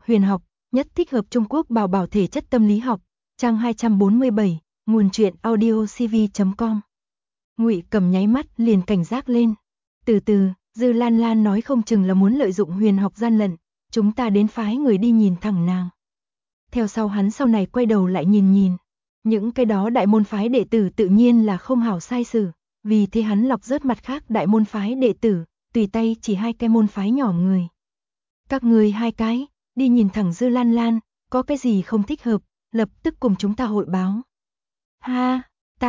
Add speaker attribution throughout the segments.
Speaker 1: Huyền học, nhất thích hợp Trung Quốc bảo bảo thể chất tâm lý học, trang 247, nguồn truyện audiocv.com. Ngụy Cầm nháy mắt liền cảnh giác lên. Từ từ, Dư Lan Lan nói không chừng là muốn lợi dụng huyền học gian lận, chúng ta đến phái người đi nhìn thẳng nàng. Theo sau hắn sau này quay đầu lại nhìn, những cái đó đại môn phái đệ tử tự nhiên là không hảo sai xử, vì thế hắn lọc rớt mặt khác đại môn phái đệ tử, tùy tay chỉ 2 cái môn phái nhỏ người. Các người 2 cái, đi nhìn thẳng Dư Lan Lan, có cái gì không thích hợp, lập tức cùng chúng ta hội báo. Ha,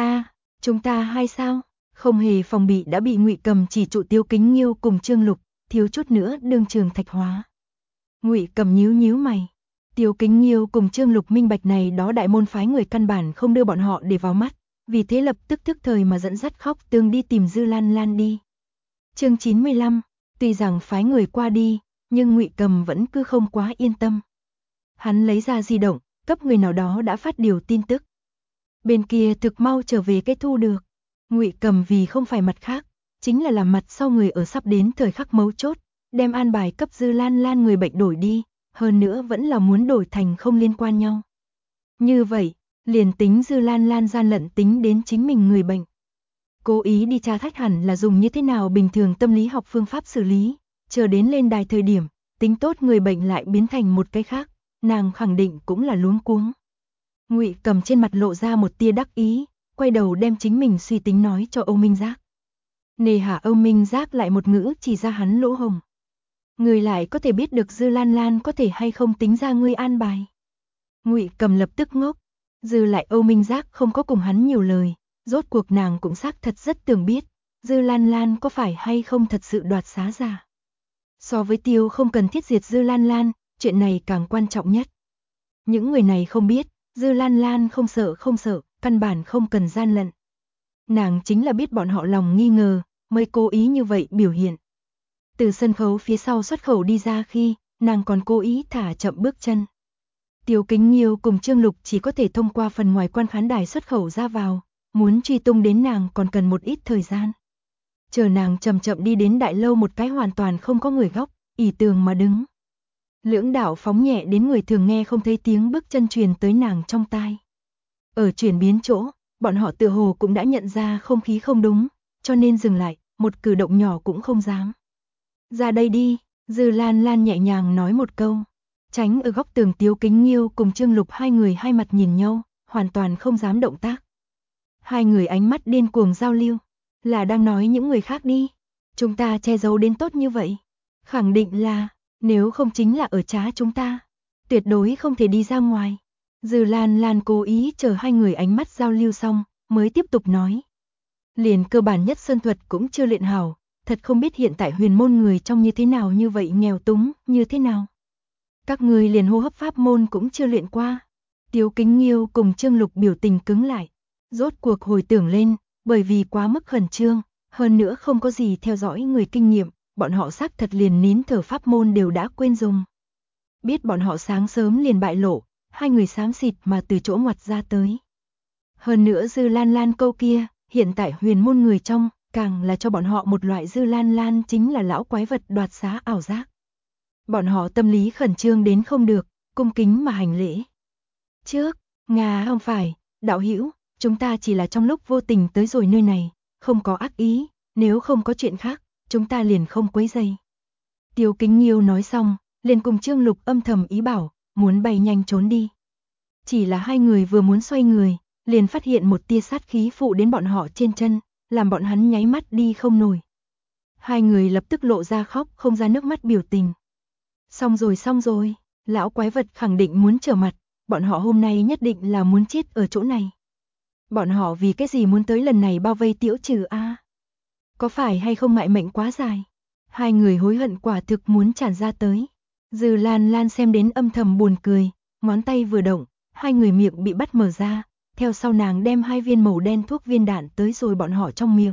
Speaker 1: chúng ta hay sao? Không hề phòng bị đã bị Ngụy Cầm chỉ trụ Tiêu Kính Nghiêu cùng Trương Lục, thiếu chút nữa đương trường thạch hóa. Ngụy Cầm nhíu mày. Tiêu Kính Nghiêu cùng Trương Lục minh bạch này đó đại môn phái người căn bản không đưa bọn họ để vào mắt, vì thế lập tức tức thời mà dẫn dắt Khóc Tương đi tìm Dư Lan Lan đi. Chương 95, tuy rằng phái người qua đi, nhưng Ngụy Cầm vẫn cứ không quá yên tâm. Hắn lấy ra di động, cấp người nào đó đã phát điều tin tức. Bên kia thực mau trở về cái thu được. Ngụy Cầm vì không phải mặt khác, chính là làm mặt sau người ở sắp đến thời khắc mấu chốt, đem an bài cấp Dư Lan Lan người bệnh đổi đi, hơn nữa vẫn là muốn đổi thành không liên quan nhau. Như vậy, liền tính Dư Lan Lan gian lận tính đến chính mình người bệnh. Cố ý đi tra thách hẳn là dùng như thế nào bình thường tâm lý học phương pháp xử lý, chờ đến lên đài thời điểm, tính tốt người bệnh lại biến thành một cái khác, nàng khẳng định cũng là luống cuống. Ngụy Cầm trên mặt lộ ra một tia đắc ý, quay đầu đem chính mình suy tính nói cho Âu Minh Giác. Nề hà Âu Minh Giác lại một ngữ chỉ ra hắn lỗ hổng. Người lại có thể biết được Dư Lan Lan có thể hay không tính ra ngươi an bài. Ngụy Cầm lập tức ngốc, dư lại Âu Minh Giác không có cùng hắn nhiều lời, rốt cuộc nàng cũng xác thật rất tưởng biết, Dư Lan Lan có phải hay không thật sự đoạt xá giả. So với Tiêu không cần thiết diệt Dư Lan Lan, chuyện này càng quan trọng nhất. Những người này không biết, Dư Lan Lan không sợ, căn bản không cần gian lận. Nàng chính là biết bọn họ lòng nghi ngờ, mới cố ý như vậy biểu hiện. Từ sân khấu phía sau xuất khẩu đi ra khi, nàng còn cố ý thả chậm bước chân. Tiêu Kính Nghiêu cùng Trương Lục chỉ có thể thông qua phần ngoài quan khán đài xuất khẩu ra vào, muốn truy tung đến nàng còn cần một ít thời gian. Chờ nàng chậm chậm đi đến đại lâu một cái hoàn toàn không có người góc, ỷ tường mà đứng. Lưỡng đạo phóng nhẹ đến người thường nghe không thấy tiếng bước chân truyền tới nàng trong tai. Ở chuyển biến chỗ, bọn họ tựa hồ cũng đã nhận ra không khí không đúng, cho nên dừng lại, một cử động nhỏ cũng không dám. Ra đây đi, Dư Lan Lan nhẹ nhàng nói một câu. Tránh ở góc tường Tiêu Kính Nghiêu cùng Trương Lục hai người hai mặt nhìn nhau, hoàn toàn không dám động tác. Hai người ánh mắt điên cuồng giao lưu, là đang nói những người khác đi. Chúng ta che giấu đến tốt như vậy. Khẳng định là, nếu không chính là ở trá chúng ta. Tuyệt đối không thể đi ra ngoài. Dư Lan Lan cố ý chờ hai người ánh mắt giao lưu xong, mới tiếp tục nói. Liền cơ bản nhất sơn thuật cũng chưa luyện hảo, thật không biết hiện tại huyền môn người trong như thế nào như vậy nghèo túng, như thế nào. Các người liền hô hấp pháp môn cũng chưa luyện qua. Tiêu Kính Nghiêu cùng Trương Lục biểu tình cứng lại. Rốt cuộc hồi tưởng lên, bởi vì quá mức khẩn trương, hơn nữa không có gì theo dõi người kinh nghiệm, bọn họ xác thật liền nín thở pháp môn đều đã quên dùng. Biết bọn họ sáng sớm liền bại lộ, hai người xám xịt mà từ chỗ ngoặt ra tới. Hơn nữa Dư Lan Lan câu kia, hiện tại huyền môn người trong, càng là cho bọn họ một loại Dư Lan Lan chính là lão quái vật đoạt xá ảo giác. Bọn họ tâm lý khẩn trương đến không được, cung kính mà hành lễ. Trước, Nga không phải, đạo hữu, chúng ta chỉ là trong lúc vô tình tới rồi nơi này, không có ác ý, nếu không có chuyện khác, chúng ta liền không quấy rầy. Tiêu Kính Nghiêu nói xong, liền cùng Trương Lục âm thầm ý bảo, muốn bay nhanh trốn đi. Chỉ là hai người vừa muốn xoay người, liền phát hiện một tia sát khí phụ đến bọn họ trên chân, làm bọn hắn nháy mắt đi không nổi. Hai người lập tức lộ ra khóc không ra nước mắt biểu tình. Xong rồi, lão quái vật khẳng định muốn trở mặt, bọn họ hôm nay nhất định là muốn chết ở chỗ này. Bọn họ vì cái gì muốn tới lần này bao vây Tiễu Trừ a? Có phải hay không ngại mệnh quá dài? Hai người hối hận quả thực muốn tràn ra tới. Dư Lan Lan xem đến âm thầm buồn cười, ngón tay vừa động, hai người miệng bị bắt mở ra, theo sau nàng đem 2 viên màu đen thuốc viên đạn tới rồi bọn họ trong miệng.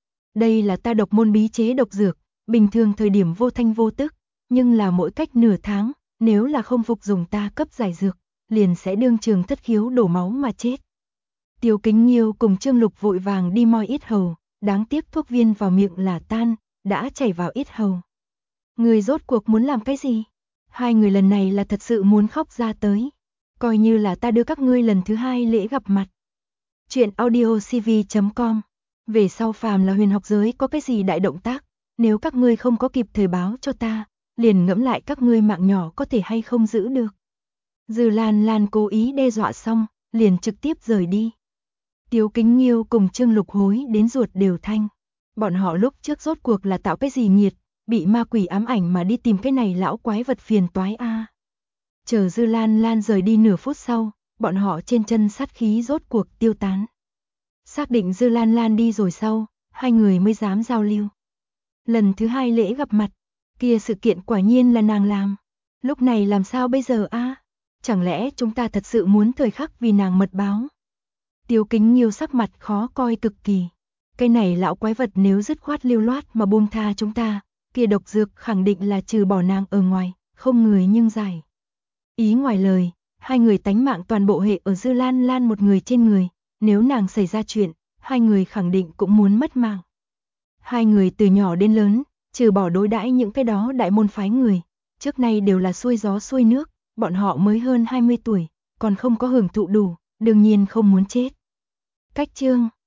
Speaker 1: Đây là ta độc môn bí chế độc dược, bình thường thời điểm vô thanh vô tức, nhưng là mỗi cách nửa tháng, nếu là không phục dùng ta cấp giải dược, liền sẽ đương trường thất khiếu đổ máu mà chết. Tiêu Kính Nghiêu cùng Trương Lục vội vàng đi moi yết hầu, đáng tiếc thuốc viên vào miệng là tan, đã chảy vào yết hầu. Người rốt cuộc muốn làm cái gì? Hai người lần này là thật sự muốn khóc ra tới. Coi như là ta đưa các ngươi lần thứ hai lễ gặp mặt. Chuyện audiocv.com. Về sau phàm là huyền học giới có cái gì đại động tác, nếu các ngươi không có kịp thời báo cho ta, liền ngẫm lại các ngươi mạng nhỏ có thể hay không giữ được. Dư Lan Lan cố ý đe dọa xong, liền trực tiếp rời đi. Tiếu Kính Nghiêu cùng Trương Lục hối đến ruột đều thanh. Bọn họ lúc trước rốt cuộc là tạo cái gì nghiệt, bị ma quỷ ám ảnh mà đi tìm cái này lão quái vật phiền toái a. Chờ Dư Lan Lan rời đi nửa phút sau, bọn họ trên chân sát khí rốt cuộc tiêu tán. Xác định Dư Lan Lan đi rồi sau, hai người mới dám giao lưu. Lần thứ hai lễ gặp mặt, kia sự kiện quả nhiên là nàng làm. Lúc này làm sao bây giờ a? Chẳng lẽ chúng ta thật sự muốn thời khắc vì nàng mật báo? Tiếu Kính Nghiêu sắc mặt khó coi cực kỳ. Cái này lão quái vật nếu dứt khoát lưu loát mà buông tha chúng ta, kia độc dược khẳng định là trừ bỏ nàng ở ngoài, không người nhưng giải. Ý ngoài lời, hai người tánh mạng toàn bộ hệ ở Dư Lan Lan một người trên người, nếu nàng xảy ra chuyện, hai người khẳng định cũng muốn mất mạng. Hai người từ nhỏ đến lớn, trừ bỏ đối đãi những cái đó đại môn phái người, trước nay đều là xuôi gió xuôi nước, bọn họ mới hơn 20 tuổi, còn không có hưởng thụ đủ, đương nhiên không muốn chết. Cách chương